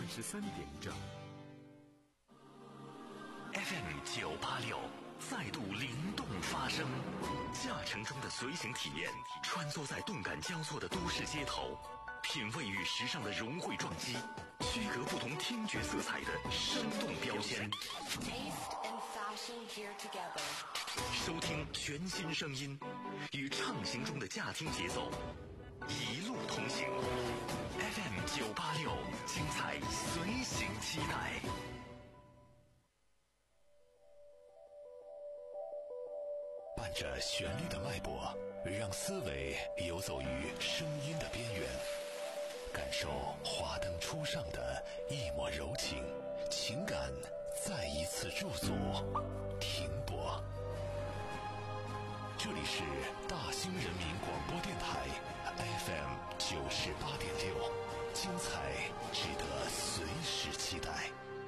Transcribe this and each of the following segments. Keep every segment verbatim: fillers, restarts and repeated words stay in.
二十三点整。 F M 九八六再度灵动发声，驾乘中的随行体验，穿梭在动感交错的都市街头，品味与时尚的融汇撞击，区隔不同听觉色彩的生动标签。收听全新声音，与畅行中的驾听节奏，一路同行。F M 九八六，精彩随行期待。伴着旋律的脉搏，让思维游走于声音的边缘，感受华灯初上的一抹柔情，情感再一次驻足停泊。这里是大兴人民广播电台 F M 九十八点六，精彩值得随时期待。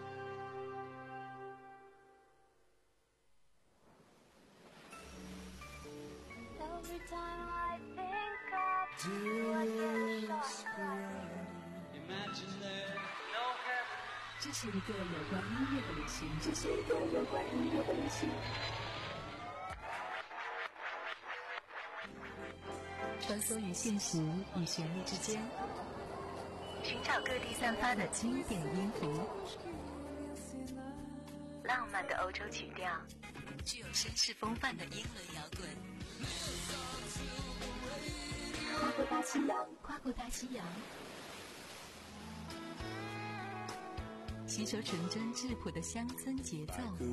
Every time I think of you, I get shot. Imagine there's no heaven. 这是一个有关音乐的旅行，这是一个有关音乐的旅行。穿梭于现实与旋律之间，寻找各地散发的经典音符，浪漫的欧洲曲调，具有绅士风范的英伦摇滚。跨过大西洋，跨过大西洋，吸收纯真质朴的乡村节奏，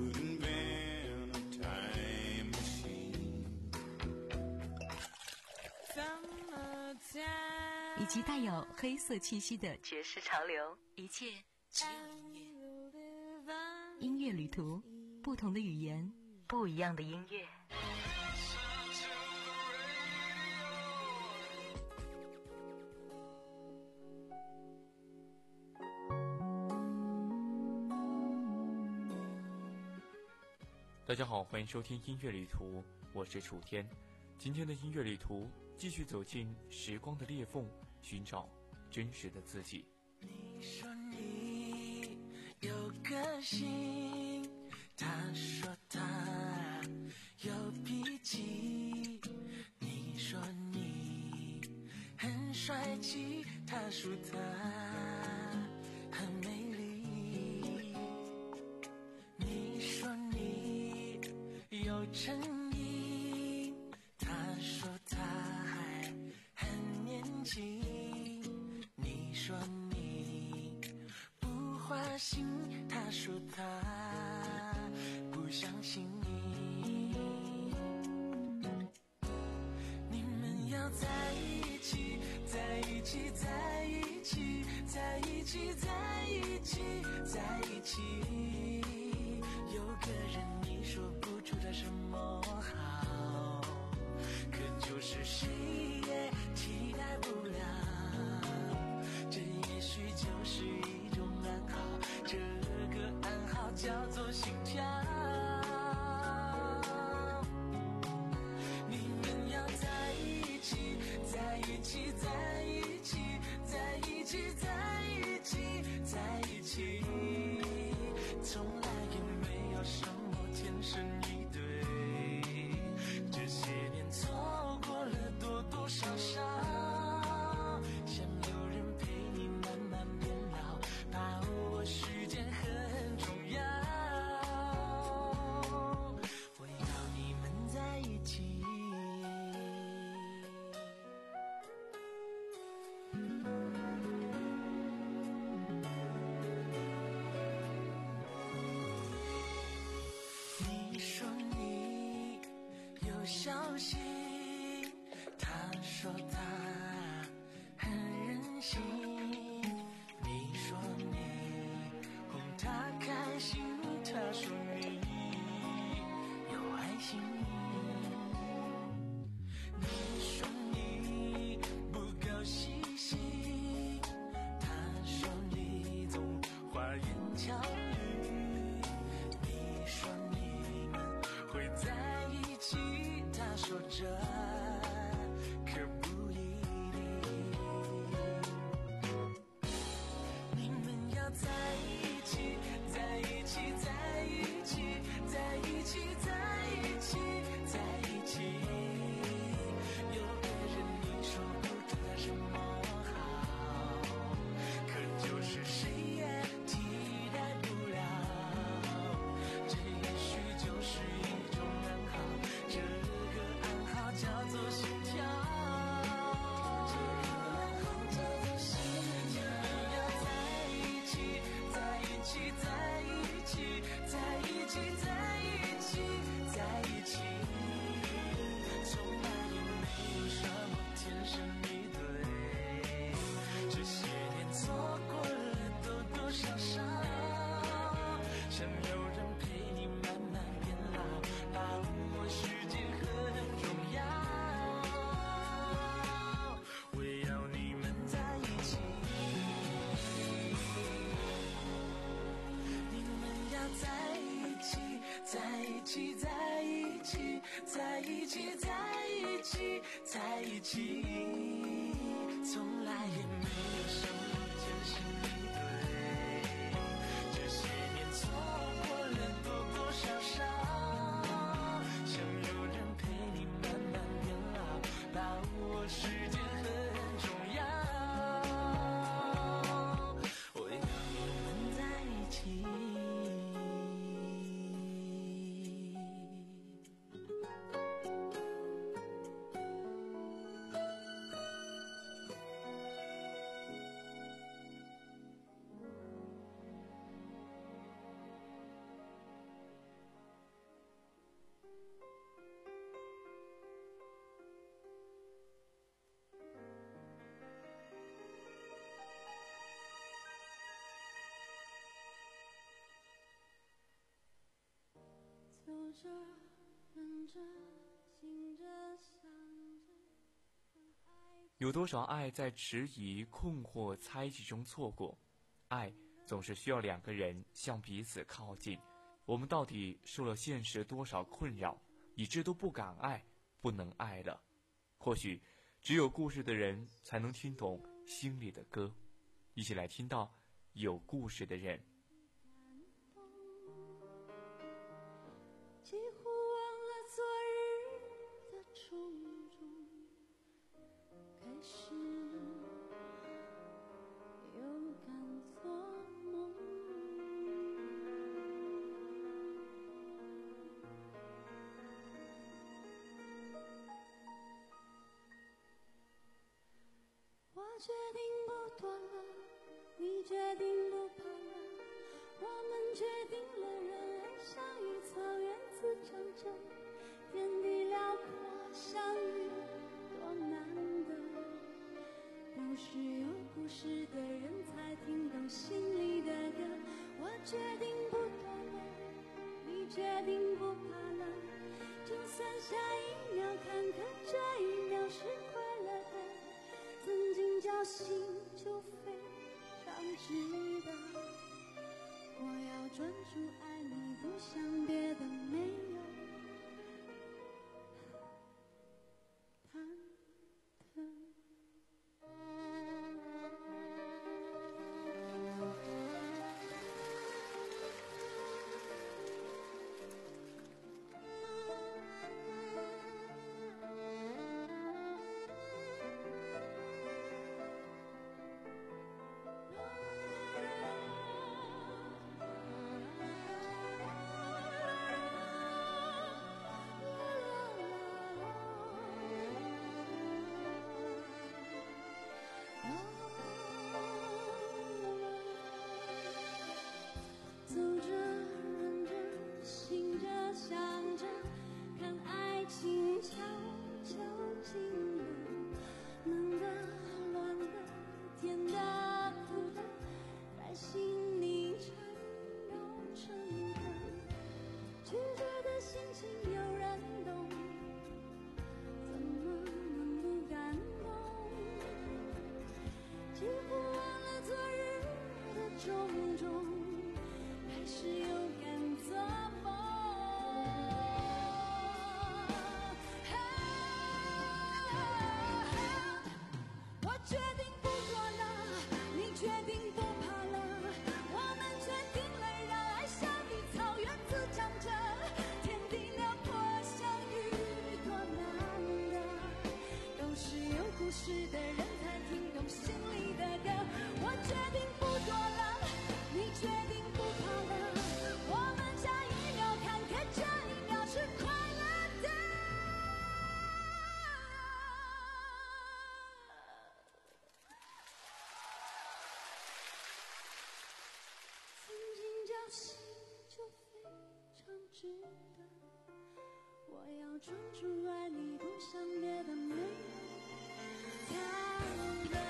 以及带有黑色气息的爵士潮流，一切只有音乐。音乐旅途，不同的语言，不一样的音乐。 大家好，欢迎收听音乐旅途，我是楚天。今天的音乐旅途继续走进时光的裂缝，寻找真实的自己。 你说你有个性，他说他有脾气，你说你很帅气，他说他很美丽，你说你有诚意，他说他还很年轻，你说你不花心，他说他不相信你。你们要在一起，在一起，在一起，在一起，在一起，在一起。有个人你说不出他什么好，可就是谁也替代不了，这也许就是一种暗号，这个暗号叫做心跳。你们要在一起，在一起，在一起，在一起，在一起，在一起，从来也没有什么天生一对，这些年错过了多多少少，想有人陪你慢慢变老，把握时间很重要，我要你们在一起。你说你有小心，他说他很任性，你说你哄他开心，他说你有爱心，你说你不够细心，他说你总花言巧语，你说你们会在一起，他说这可不一定。你们要在一起，在一起，在一起，在一起，在一起，在一起。有个人你说不得什么好，可就是谁也替代不了。这也许就是一种暗号，这个暗号叫做心跳。在一起，在一起，在一起，在一起，从来也没有什么天生一对，这些年错过了多多少少，想有人陪你慢慢变老，把握时间很重要，我要你们在一起。 走着，忍着，醒着，想着。 有多少爱在迟疑、困惑、猜忌中错过？爱总是需要两个人向彼此靠近。我们到底受了现实多少困扰，以致都不敢爱，不能爱了？或许，只有故事的人才能听懂心里的歌。一起来听到有故事的人。 几乎忘了昨日的种种，开始又敢做梦。我决定不躲了，你决定不怕了，我们决定了人爱像一草原自长着，天地辽阔相遇多难得，都是有故事的人才听懂心里的歌。我决定不躲了，你决定不怕了，就算下一秒看看这一秒是快乐的，曾经侥幸就非常值得。我要专注爱你，不想别的没有忐忑。 值得。我要专注爱你，不想别的没有他的。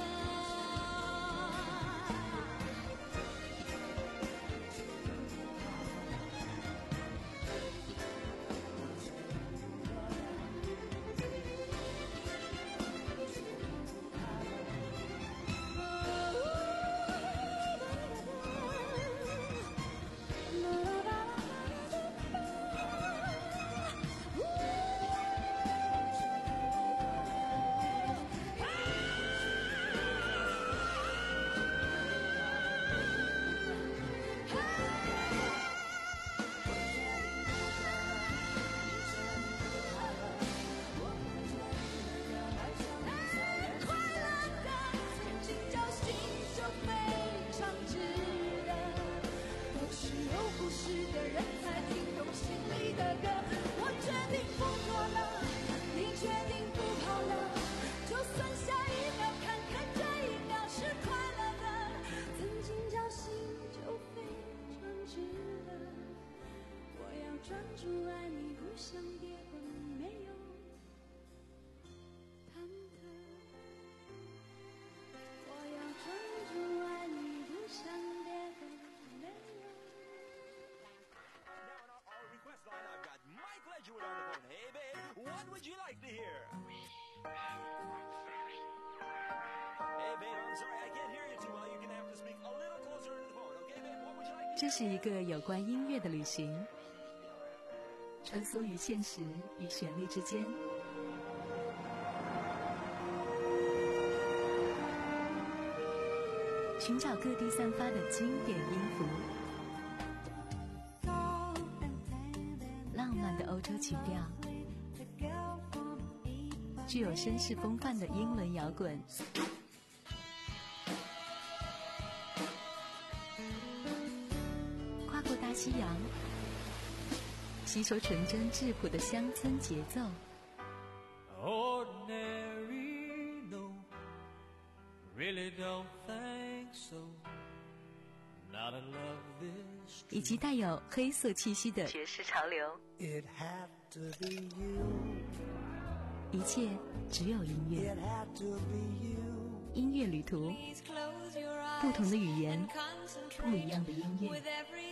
专注爱你，不想别的没有忐忑。我要专注爱你，不想别的没有。 Now on our request line, I've got Mike Ledgerwood on the phone. Hey, babe, what would you like to hear? Hey, babe, I'm sorry, I can't hear you too well. You're gonna have to speak a little closer to the phone, okay, babe? What would you like to hear? 这是一个有关音乐的旅行，穿梭于现实与旋律之间。寻找各地散发的经典音符，浪漫的欧洲曲调，具有绅士风范的英伦摇滚，跨过大西洋，吸收纯真质朴的乡村节奏。 Ordinary, no, really don't think so. Not in love this. 以及带有黑色气息的爵士潮流。 It had to be you. 一切只有音乐。 It had to be you. 音乐旅途，不同的语言，不一样的音乐。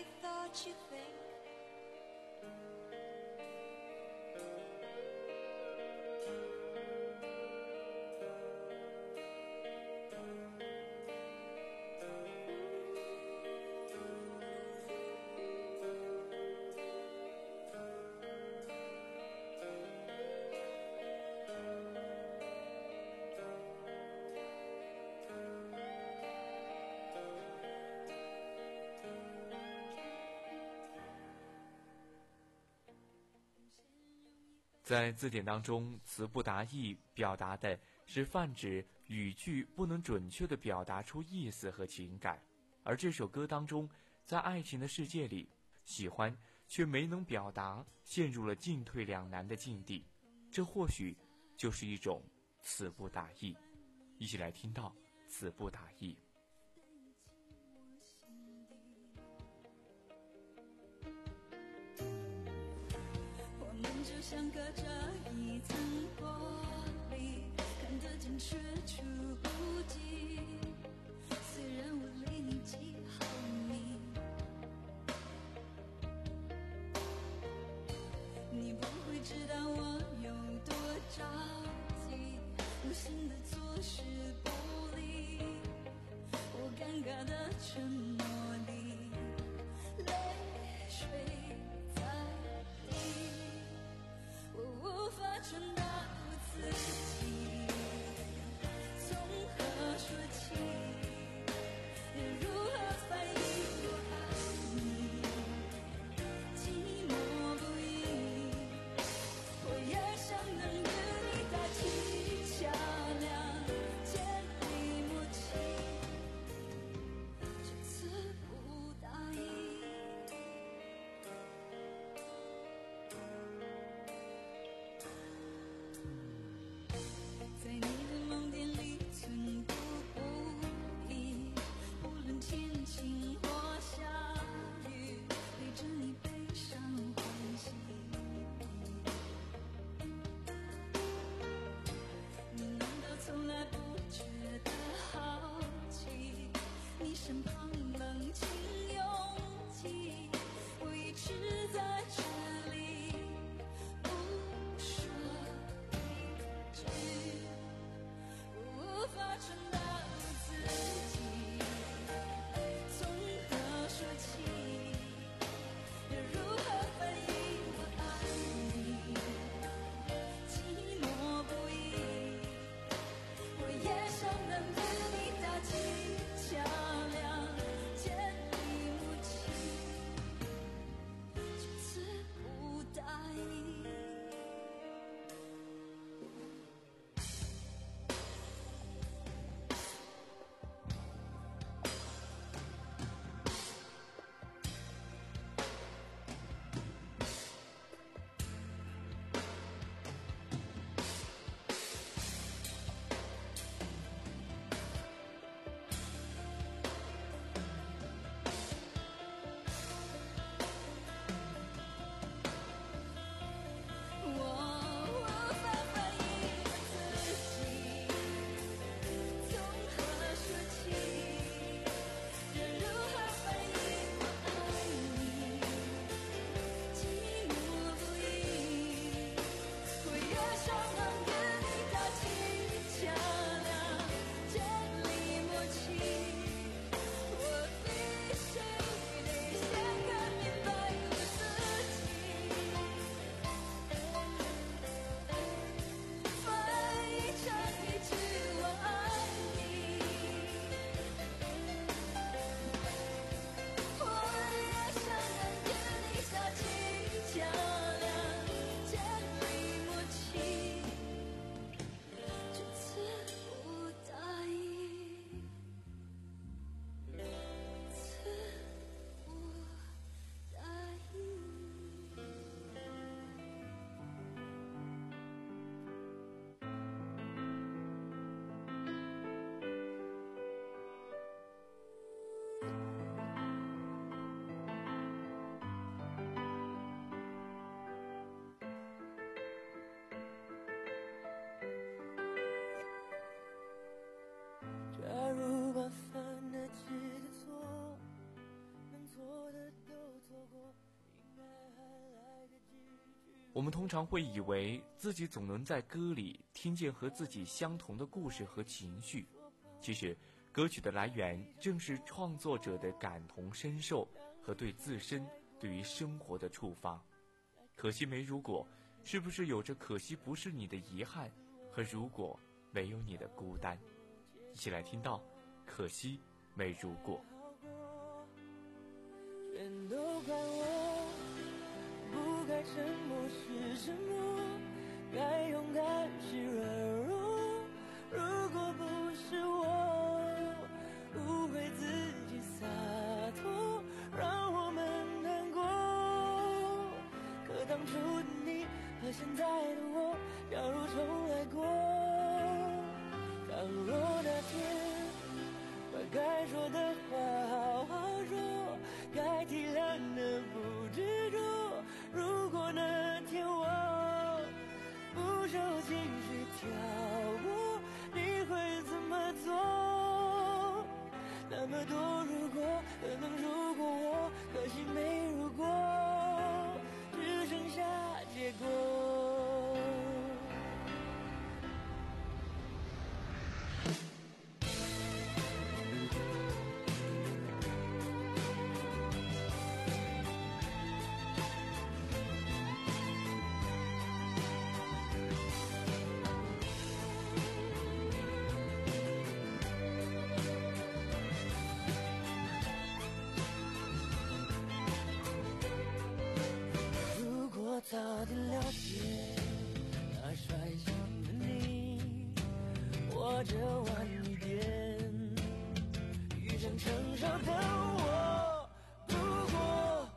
在字典当中，词不达意表达的是泛指语句不能准确地表达出意思和情感，而这首歌当中，在爱情的世界里，喜欢却没能表达，陷入了进退两难的境地，这或许就是一种词不达意。一起来听到词不达意。 就像隔着一层玻璃，看得见却触不及。虽然我离你几毫米，你不会知道我有多着急，无心的坐视不理，我尴尬的沉默里，泪水在滴。 我无法传达我自己，从何说起？如何翻译我爱你？寂寞不已，我也想能与你搭起桥梁，建立默契。这旁冷清拥挤，我一直在这里不说一句，无法承担自己，从何说起，又如何反应我爱你，寂寞不已，我也想能跟你打情桥梁，建立默契，就此不答应。 假如把犯的记得错，能错的都错过，应该还来得及去。 我们通常会以为自己总能在歌里听见和自己相同的故事和情绪，其实歌曲的来源正是创作者的感同身受和对自身对于生活的触发。可惜没如果，是不是有着可惜不是你的遗憾和如果没有你的孤单？一起来听到可惜没如果。 全都怪我，不该沉默是沉默，该勇敢是软弱。如果不是我误会自己洒脱，让我们难过。可当初的你和现在的我，假如重来过，倘若那天把该说的话好好说，该体谅的不执着。如果那天我不受情绪挑拨，你会怎么做？那么多如果，可能如果我，可惜没如果，只剩下结果。早点了解那率性的你，或者晚一点遇上成熟的我。不过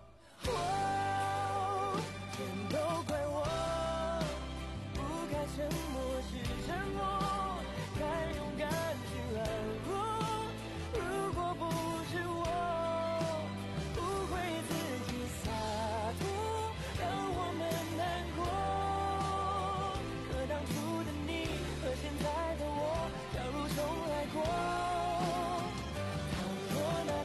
我全都怪我，不该沉默是沉默，该勇敢是软弱。如果不是我误会自己洒脱，让我们难过。可当初的你和现在的我，假如重来过，倘若那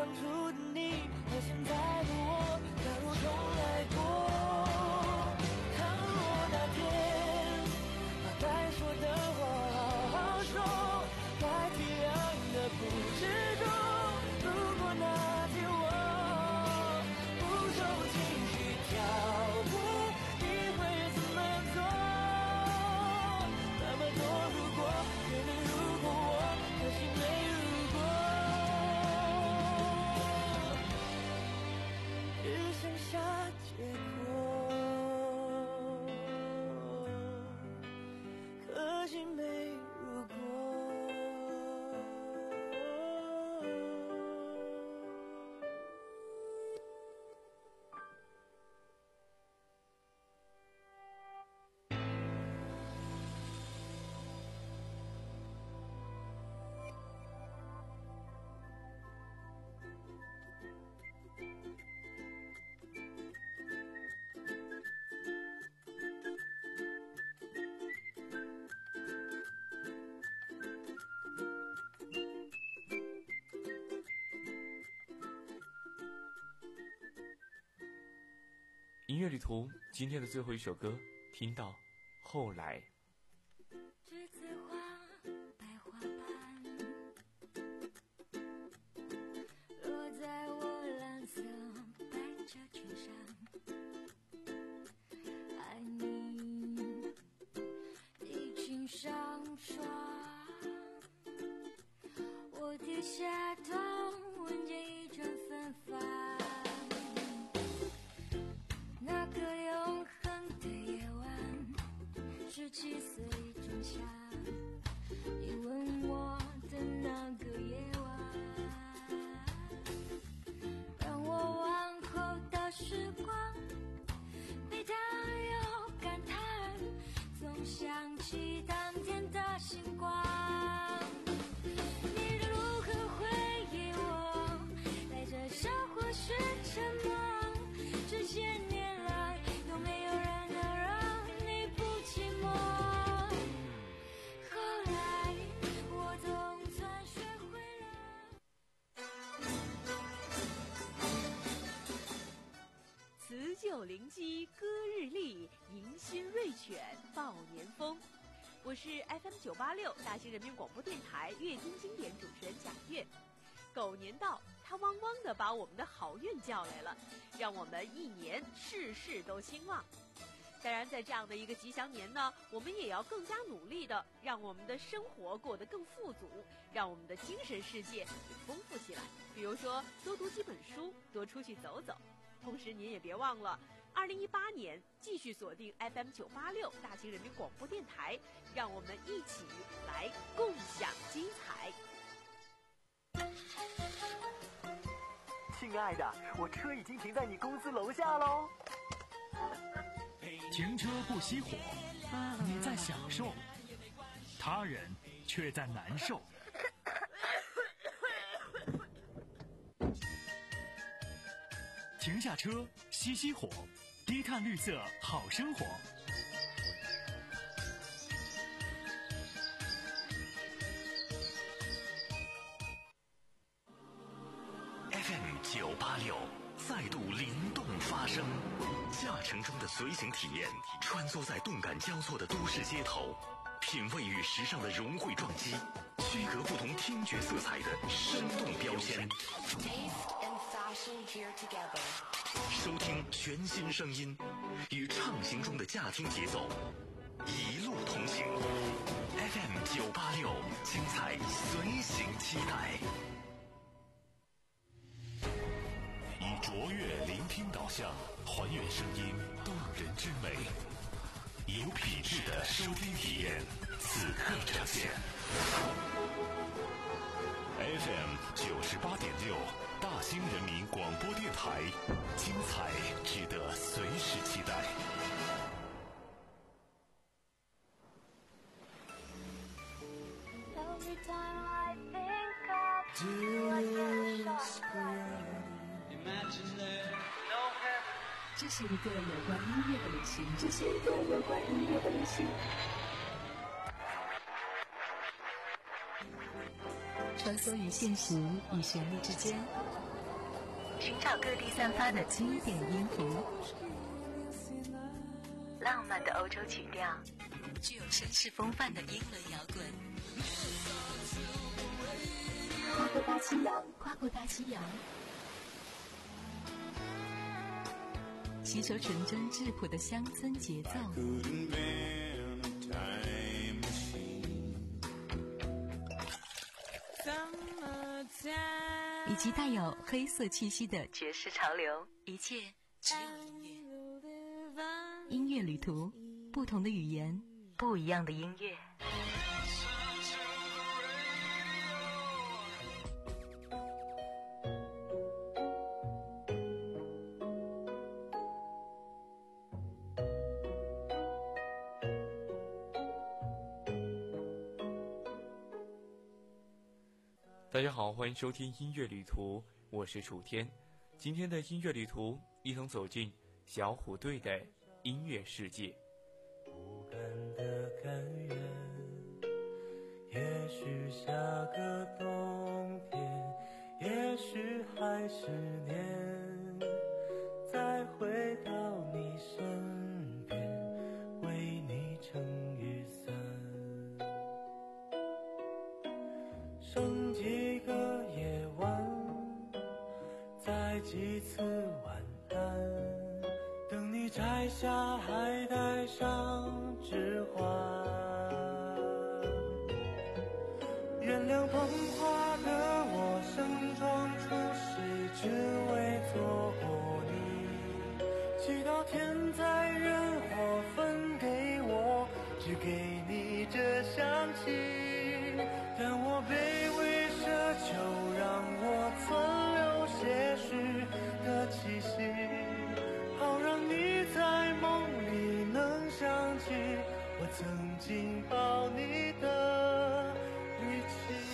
当初的你和现在的我，假如重来过，倘若那天把该说的话好好说，该体谅的不执着。如果那天我不受情绪挑拨，你会怎么做？那么多如果，可能如果我，可惜没如果，只剩下结果，可惜没如果。 音乐旅途今天的最后一首歌，听到后来。 栀子花白花瓣落在我蓝色百褶裙上，爱你的裙上霜，我低下头闻见一阵芬芳，那个永恒的夜晚，十七岁仲夏，你吻我的那个夜晚，让我往后的时光悲叹又感叹，总想起当天的星光。你如何回忆我，带着笑或是沉默，这些年来有没有人能让你不寂寞？后来我总算学会了。 辞旧临机歌日丽，迎新瑞犬报年风。我是 F M 九八六大兴人民广播电台乐听经典主持人贾月。狗年到，它汪汪地把我们的好运叫来了，让我们一年事事都兴旺。当然，在这样的一个吉祥年呢，我们也要更加努力的让我们的生活过得更富足，让我们的精神世界也丰富起来。比如说，多读几本书，多出去走走。同时，您也别忘了，二零一八年继续锁定 F M 九八六大兴人民广播电台，让我们一起来共享精彩。 亲爱的，我车已经停在你公司楼下喽。 停车不熄火，你在享受，他人却在难受。停下车，熄熄火，低碳绿色好生活。 F M 九八六再度灵动发声，驾乘中的随行体验，穿梭在动感交错的都市街头，品味与时尚的融汇撞击，区隔不同听觉色彩的生动标签。收听全新声音，与畅行中的驾听节奏，一路同行。F M 九八六，精彩随行期待。以卓越聆听导向，还原声音动人之美，有品质的收听体验，此刻呈现。F M 九十八点六，大兴人民广播电台，精彩值得随时期待。 这是一个有关音乐的旅行，这是一个有关音乐的旅行。穿梭于现实与旋律之间， 寻找各地散发的经典音符，浪漫的欧洲曲调，具有绅士风范的英伦摇滚。跨过大西洋，跨过大西洋，吸收纯真质朴的乡村节奏，以及带有黑色气息的爵士潮流，一切只有音乐。音乐旅途，不同的语言，不一样的音乐。 大家好，欢迎收听音乐旅途，我是楚天。今天的音乐旅途，一同走进小虎队的音乐世界。 不甘的甘愿，也许下个冬天，也许还是年，再回到你身边，为你撑雨伞。剩几个夜晚，再几次晚安，等你摘下还带上指环。原谅捧花的我盛装出席，只为错过你。祈祷天灾人祸分给我，只给你这香气。但我卑微奢求，让我存留些许的气息，好让你在梦里能想起我曾经抱你的语气。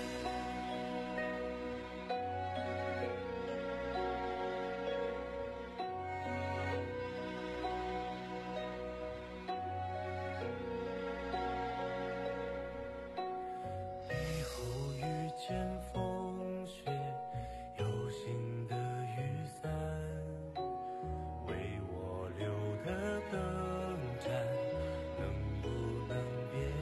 以后遇见风雪，有新的雨伞，为我留的灯盏，能不能别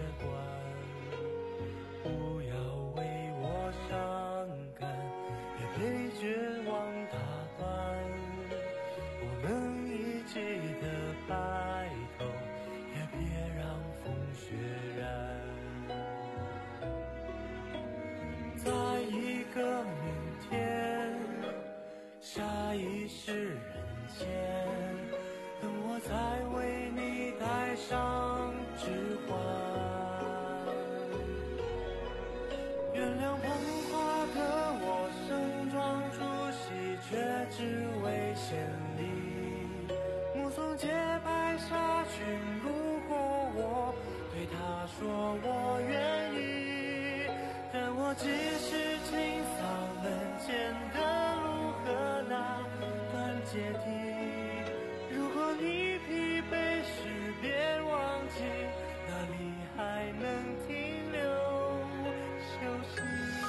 关？不要为我伤感，别被绝望打断。不能一起的白头，也别让风雪染。在一个明天，下一世人间，等我再为你戴上指环。原谅捧花的我盛装出席，却只为献礼。目送洁白纱裙路过我，对她说我愿意。但我只是清扫门前的路和那段阶梯。如果你疲惫时别忘记，哪里还能停留休息。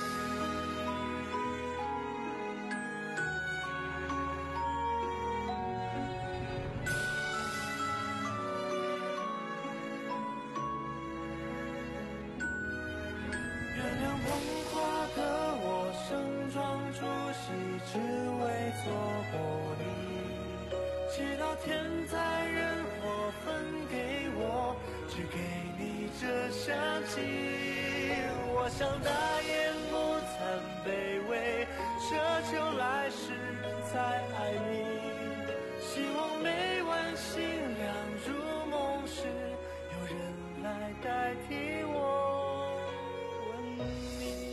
原谅捧花的我盛装出席，只为错过你。祈祷天灾人祸分给我，只给你这香气。我想大言不惭卑微，奢求来世再爱你。希望每晚星亮入梦时，有人来代替我吻你。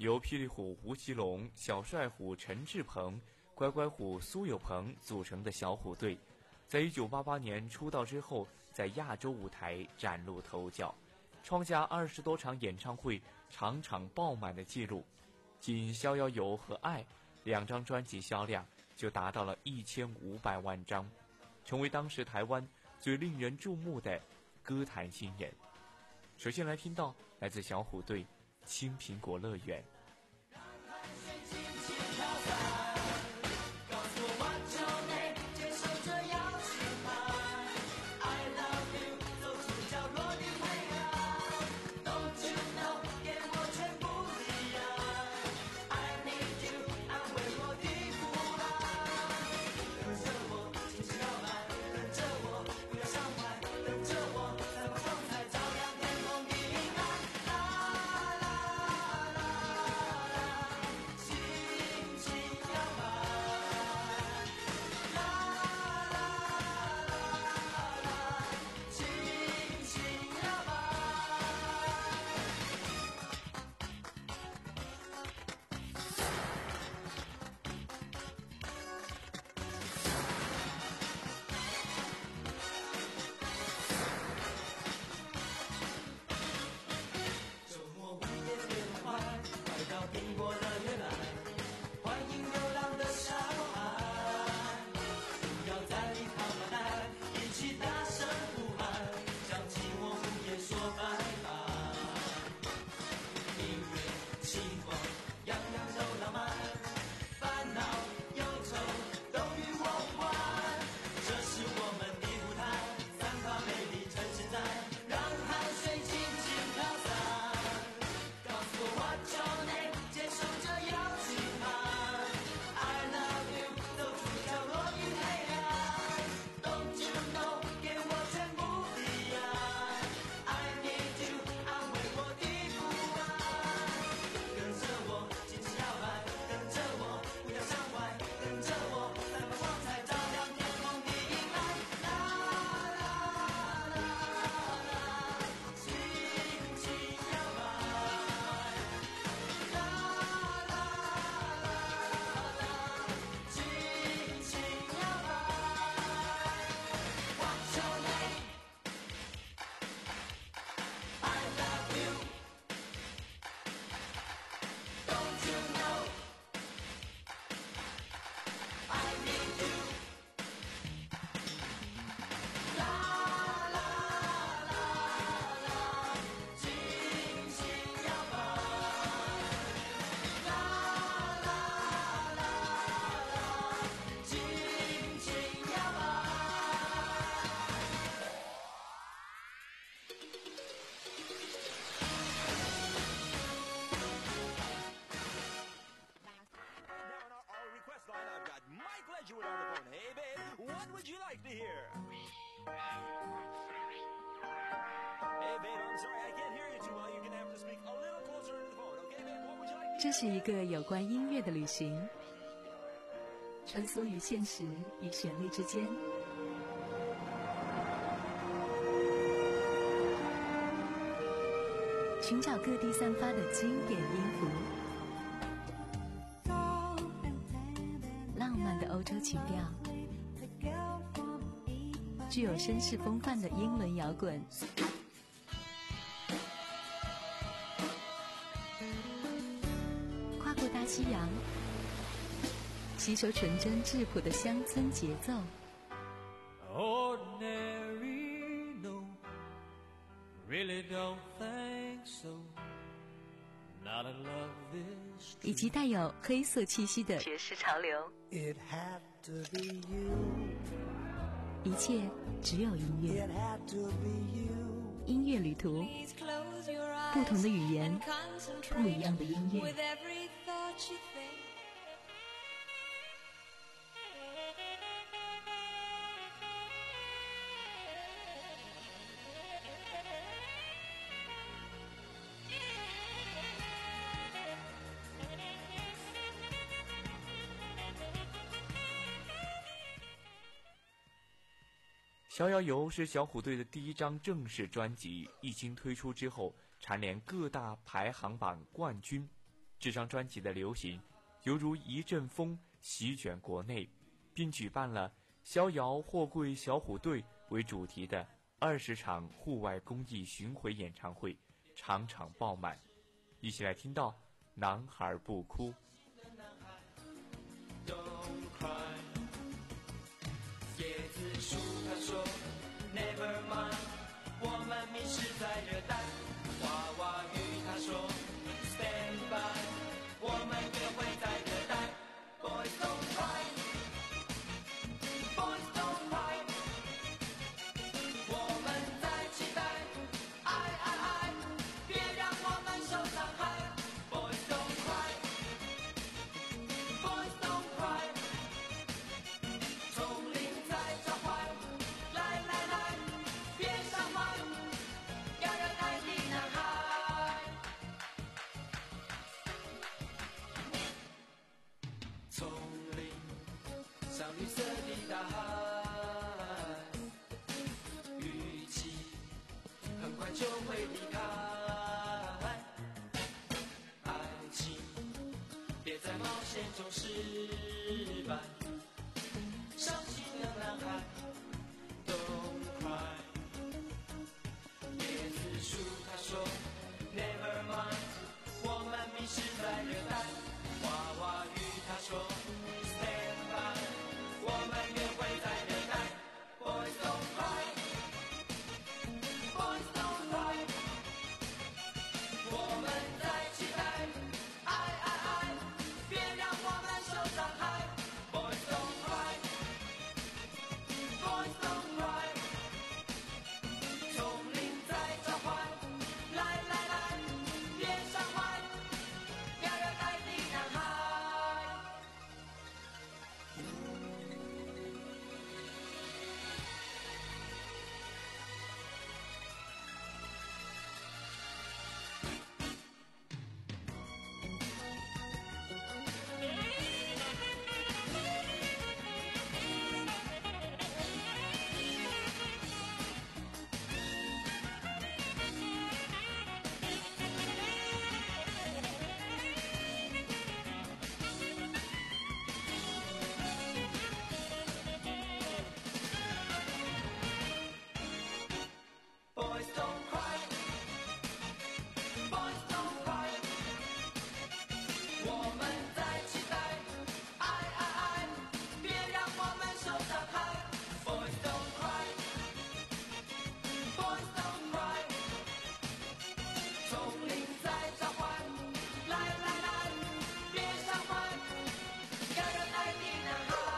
由霹雳虎吴奇隆、小帅虎陈志鹏、乖乖虎苏有朋组成的小虎队，在一九八八年出道之后，在亚洲舞台崭露头角，创下二十多场演唱会场场爆满的记录。仅《逍遥游》和《爱》两张专辑销量就达到了一千五百万张，成为当时台湾最令人注目的歌坛新人。首先来听到来自小虎队《青苹果乐园》。 这是一个有关音乐的旅行，穿梭于现实与旋律之间，寻找各地散发的经典音符，浪漫的欧洲情调，具有绅士风范的英伦摇滚，跨过大西洋，吸收纯真质朴的乡村节奏。 Ordinary, no, really don't think so. Not in love this. 以及带有黑色气息的爵士潮流。 It had to be you. 一切只有音乐。 It had to be you. 音乐旅途，不同的语言，不一样的音乐。 《逍遥游》是小虎队的第一张正式专辑，一经推出之后，蝉联各大排行榜冠军。 这张专辑的流行犹如一阵风席卷国内，并举办了逍遥货柜小虎队为主题的二十场户外公益巡回演唱会，场场爆满。一起来听到男孩不哭。 叶子树他说 Never mind， 我们迷失在热带。娃娃鱼他说 Stand by， 我们约会在热带。 Boys don't cry， Boys don't cry， 我们在期待，爱爱爱，别让我们受伤害。 Boys don't cry， Boys don't cry， 丛林在召唤，来来来，别伤怀，要要代替男孩。丛林像绿色的大海，雨季很快就会离开。爱情别在冒险中失败，伤心的男孩 Don't cry。 叶子树他说 Never mind， 我们迷失在热带。娃娃鱼他说 Stand by， 我们约会在热带。 Boys don't cry， Boys don't cry， 我们在期待，爱爱爱，别让我们受伤害。 Boys don't cry， Boys don't cry， 丛林在召唤，来来来，别伤怀，要要代替男孩。Boys don't cry， Boys don't cry， 我们在期待，爱爱爱，别让我们受伤害。 Boys don't cry， Boys don't cry， 丛林在召唤，来来来，别伤怀，要要代替男孩。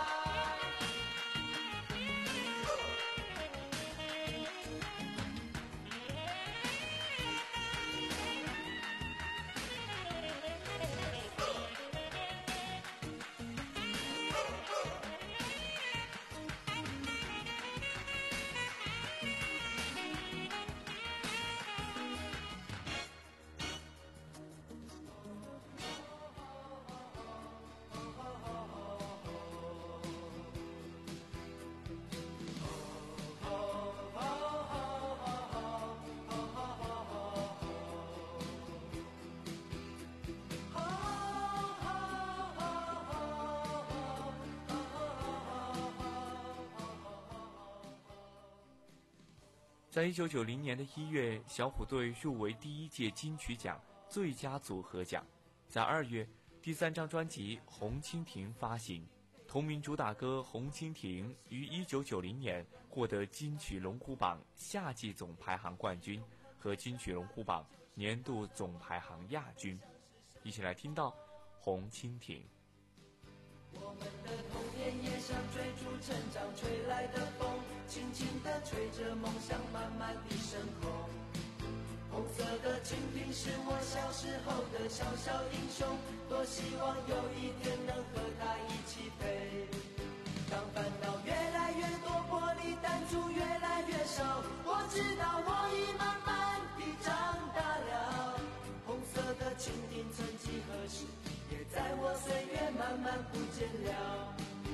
在一九九零年的一月，小虎队入围第一届金曲奖最佳组合奖。在二月，第三张专辑《红蜻蜓》发行，同名主打歌《红蜻蜓》于一九九零年获得金曲龙虎榜夏季总排行冠军和金曲龙虎榜年度总排行亚军。一起来听到《红蜻蜓》。 我们的童年也像追逐成长吹来的风，轻轻地吹着梦想慢慢地升空。红色的蜻蜓是我小时候的小小英雄，多希望有一天能和它一起飞。当烦恼越来越多，玻璃弹珠越来越少，我知道我已慢慢地长大了。红色的蜻蜓曾几何时也在我岁月慢慢不见了。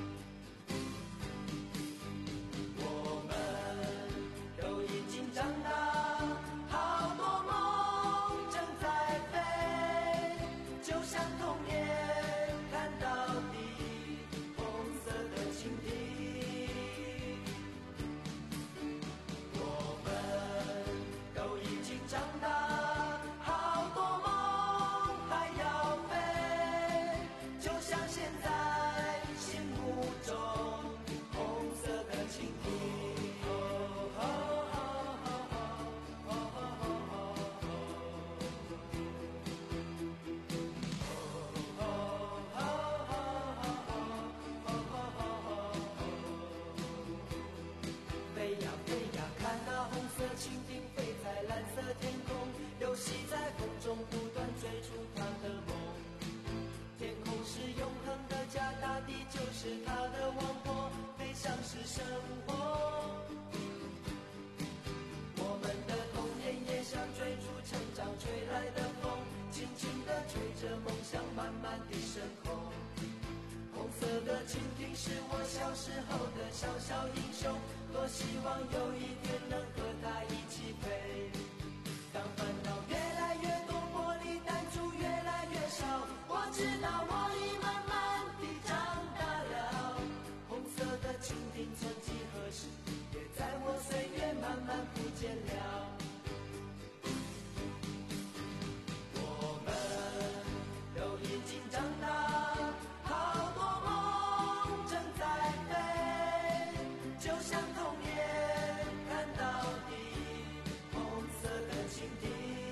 我们都已经长大，好多梦正在飞，就像蜻蜓飞在蓝色天空，游戏在风中不断追逐它的梦。天空是永恒的家，大地就是它的王国，飞翔是生活。我们的童年也像追逐成长吹来的风，轻轻地吹着梦想慢慢地升空。红色的蜻蜓是我小时候的小小英雄，多希望有一天能和它一起飞。当烦恼越来越多，玻璃弹珠越来越少，我知道我已慢慢地长大了。红色的蜻蜓曾几何时也在我岁月慢慢不见了。我们都已经长大，好多梦正在飞，就像童年看到的红色的蜻蜓。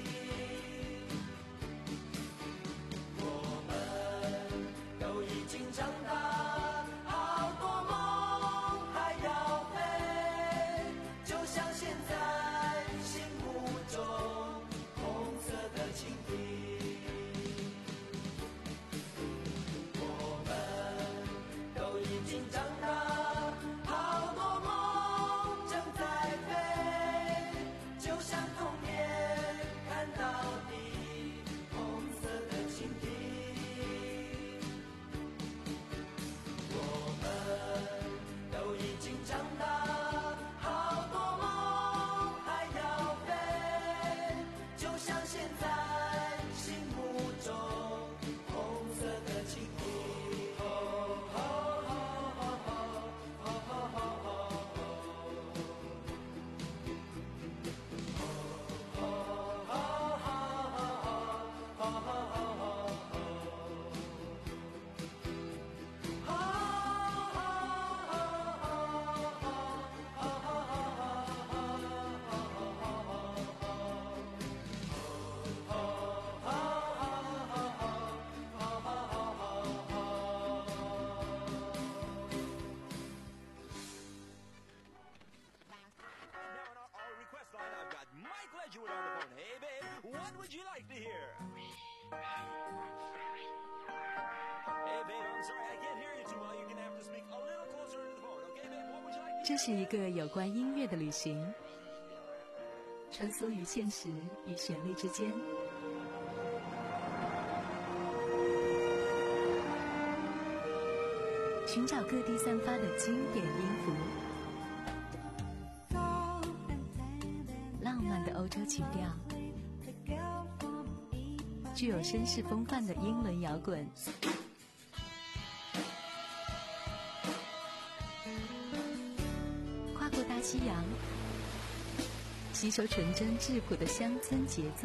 我们都已经长大，好多梦还要飞，就像现在心目中红色的蜻蜓。我们都已经长大，好多梦正在飞，就像童年看到的红色的蜻蜓。我们都已经长大，好多梦还要飞，就像现在心目中红色的蜻蜓。 What would you like to hear? Hey, babe, I'm sorry, I can't hear you too well. You're gonna have to speak a little closer into the phone, okay, babe? What would you like to hear? 这是一个有关音乐的旅行，穿梭于现实与旋律之间，寻找各地散发的经典音符，浪漫的欧洲情调，具有绅士风范的英伦摇滚，跨过大西洋，吸收纯真质朴的乡村节奏。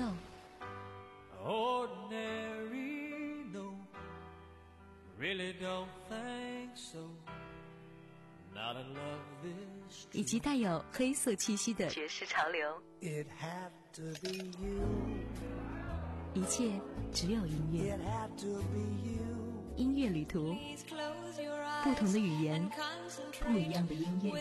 Ordinary, no, really don't think so. Not in love this. 以及带有黑色气息的爵士潮流。 It had to be you. 一切只有音乐。 It had to be you. 音乐旅途，不同的语言，不一样的音乐。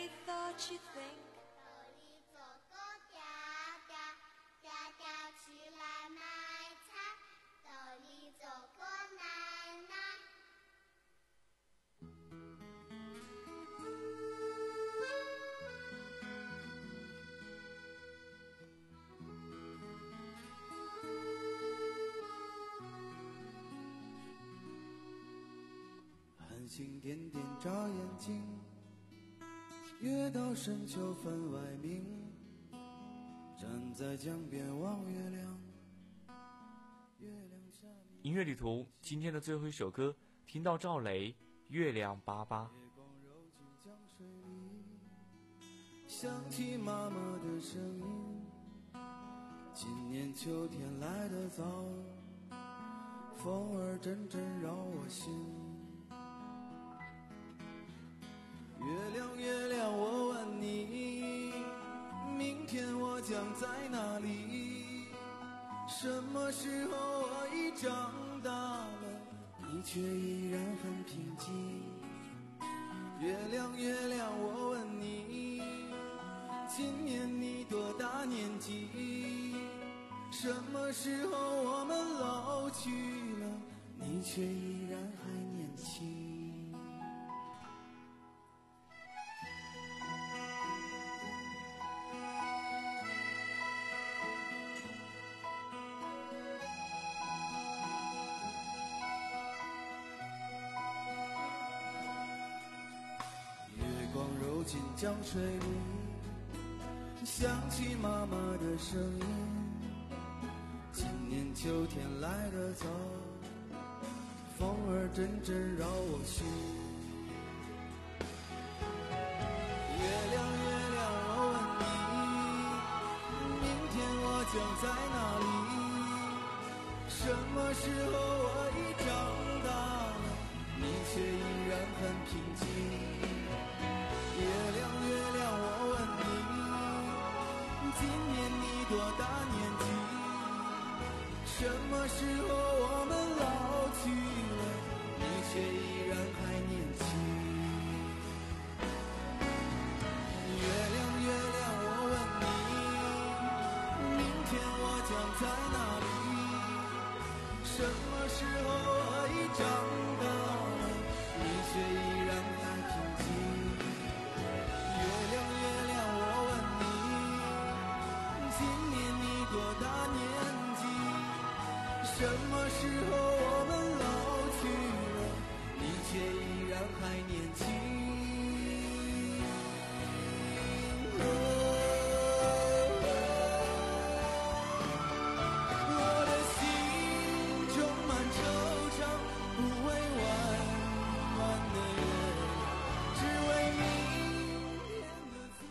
繁星点点眨眼睛，月到深秋分外明。站在江边望月亮，月亮下音乐旅途今天的最后一首歌，听到赵雷《月亮粑粑》。 想起妈妈的声音，今年秋天来得早，风儿阵阵扰我心。月亮月亮我问你，明天我将在哪里？什么时候我已长大了，你却依然很平静。月亮月亮我问你， 今年你多大年纪？什么时候我们老去了，你却依然还年轻。进江水里，想起妈妈的声音。今年秋天来得早，风儿阵阵绕我心。月亮月亮我问你，明天我将在哪里？什么时候我已长大了，你却依然很平静。月亮月亮我问你，今年你多大年纪？什么时候我们老去了，你却依然还年轻。月亮月亮我问你，明天我将在哪里？什么时候我已长大了，你却依然还平静。月亮月亮我问你，今年你多大年纪？什么时候我们老去了，你却依然还年轻。我的心充满惆怅，不为弯弯的月亮，只为明天的村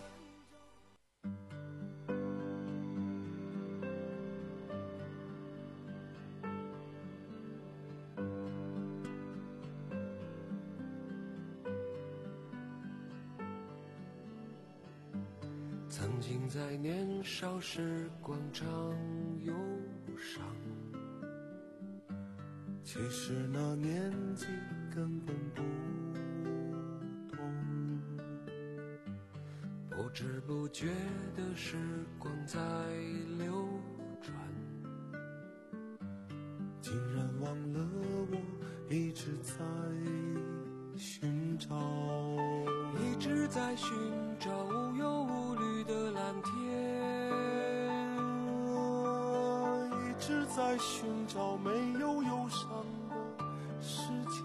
曾经在年少时广场忧伤， 其实那年纪根本不懂， 不知不觉的时光在流转， 竟然忘了我一直在寻找， 一直在寻找无忧无虑的蓝天， 一直在寻找没有忧伤的世界。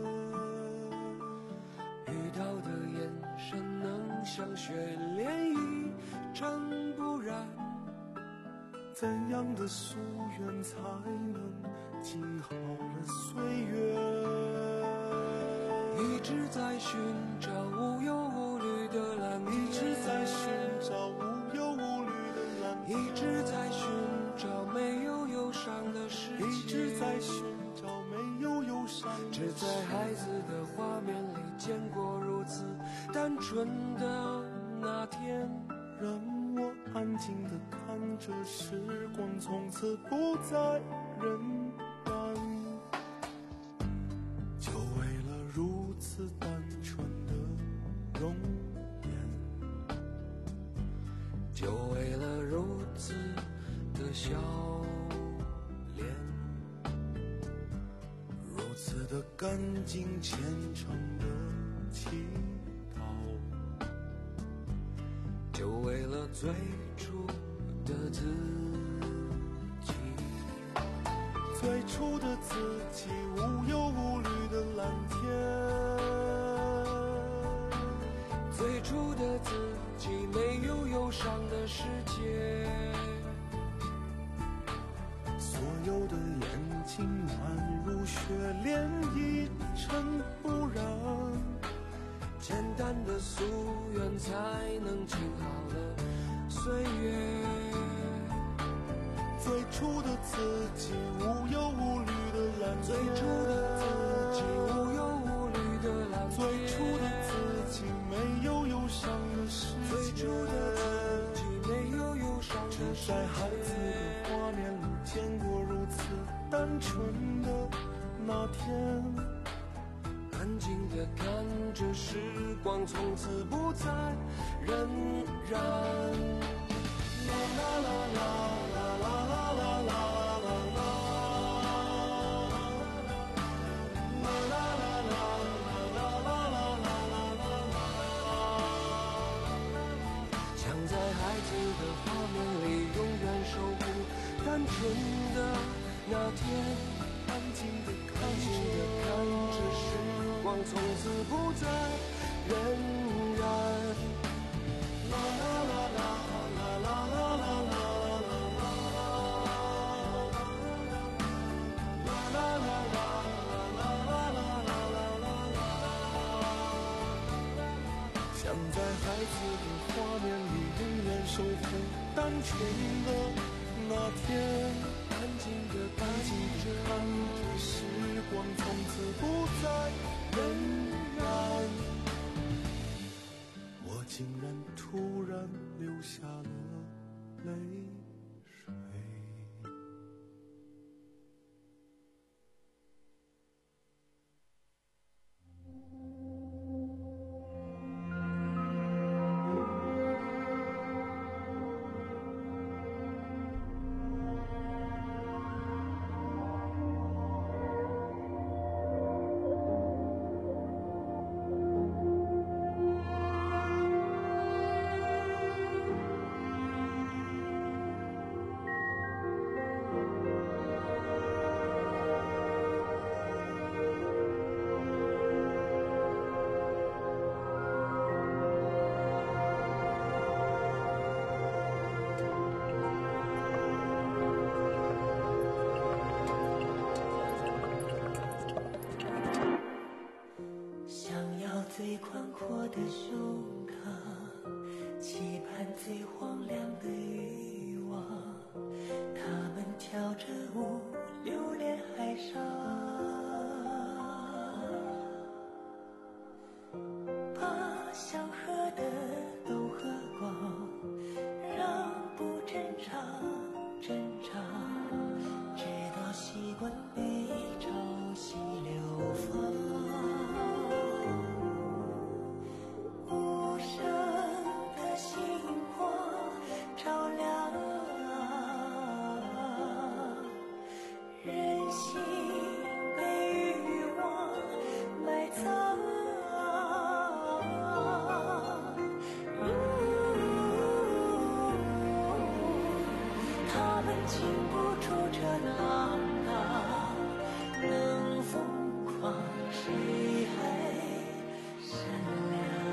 遇到的眼神能像雪涟漪，真不然怎样的夙愿才能静好了岁月？ 一直在寻找无忧无虑的蓝天， 一直在寻找无忧无虑的蓝天， 一直在寻找没有忧伤的世界， 一直在寻找没有忧伤的世界。 只在孩子的画面里见过如此单纯的那天， 让我安静地看着时光从此不再荏苒，就为了如此单纯的容颜， 就为了如此的笑脸， 如此的干净虔诚的祈祷， 就为了最初的自己， 最初的自己，无忧无虑的蓝天， 最初的自己，没有忧伤的世界。 所有的眼睛宛如雪莲，一尘不染， 简单的夙愿才能静好了岁月。 最初的自己，无忧无虑的蓝天， 最初的自己，无忧无虑的蓝天， 最初的自己，没有忧伤的世界， 最初的自己，没有忧伤的世界。 只在孩子的画面里见过如此单纯的那天， 单安静地看着时光从此不再荏苒。啦啦啦啦啦啦啦啦啦啦啦，啦啦啦啦啦啦啦啦啦。想在还记得画面里永远守护单纯的那天。安静地看着看着时光从此不再荏苒。啦啦啦啦啦啦啦啦啦啦啦啦啦啦。想在孩子的画面里永远守护单纯的那天。安静地安静着看着时光从此不再荏苒，我竟然突然流下了泪水。 最宽阔的胸膛，期盼最荒凉的欲望，他们跳着舞留恋海上，把想喝的都喝光，让不正常挣扎，直到习惯被潮汐流放。禁不住这浪荡，能疯狂，谁还善良？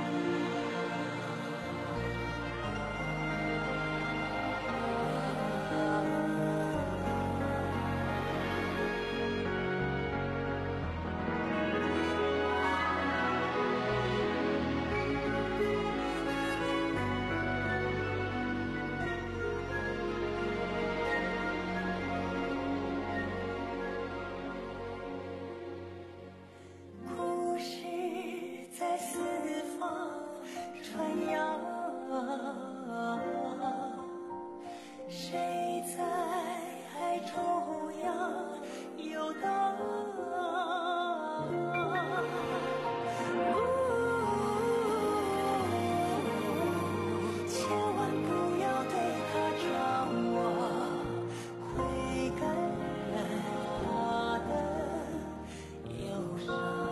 谁在海中央游荡？千万不要对他张望，会感染他的忧伤。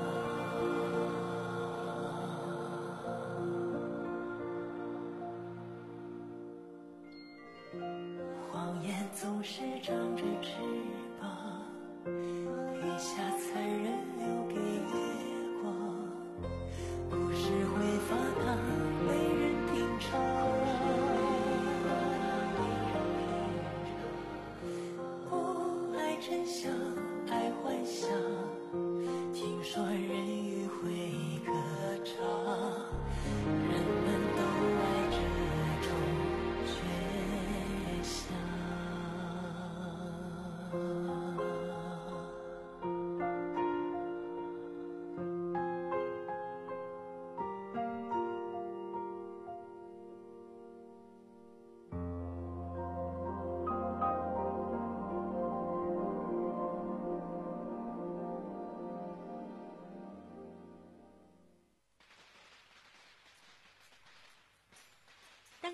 谎言总是长着翅膀，雨下残忍留给月光，故事会发烫，没人品尝。不爱真相，爱幻想，听说人鱼会歌唱，人们都爱这种倔强。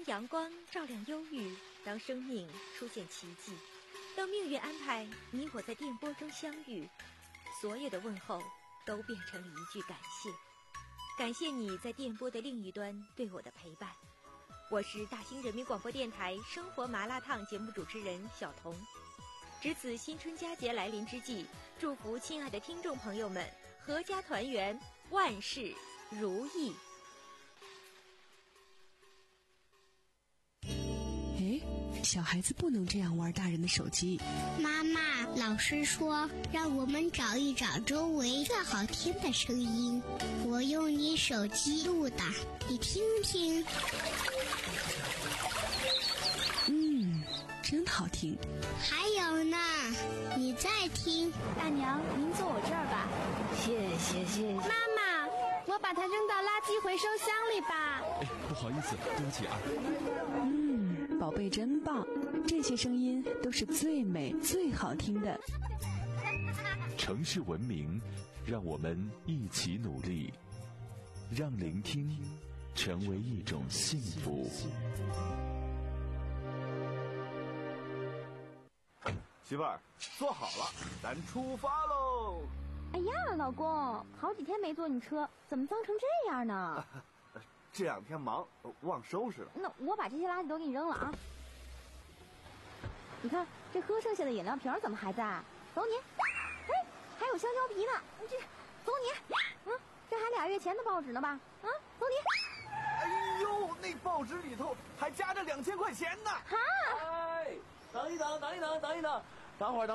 让阳光照亮忧郁，让生命出现奇迹，让命运安排你我在电波中相遇，所有的问候都变成了一句感谢。感谢你在电波的另一端对我的陪伴。我是大兴人民广播电台生活麻辣烫节目主持人小彤。值此新春佳节来临之际，祝福亲爱的听众朋友们阖家团圆，万事如意。 小孩子不能这样玩大人的手机。 妈妈，老师说让我们找一找周围最好听的声音，我用你手机录的，你听听。 嗯，真好听。 还有呢，你再听。 大娘，您坐我这儿吧。 谢谢谢谢。 妈妈，我把它扔到垃圾回收箱里吧。 哎，不好意思，对不起啊。 嗯，宝贝真棒，这些声音都是最美最好听的。 城市文明，让我们一起努力，让聆听成为一种幸福。 媳妇儿，坐好了，咱出发喽！ 哎呀，老公，好几天没坐你车，怎么脏成这样呢？ 这两天忙，忘收拾了。 那我把这些垃圾都给你扔了啊！你看这喝剩下的饮料瓶怎么还在？走你！哎，还有香蕉皮呢，这走你！嗯，这还俩月前的报纸呢吧？啊，走你！ 哎呦，那报纸里头还夹着两千块钱呢！ 哈！ 哎，等一等，等一等，等一等，等会儿等。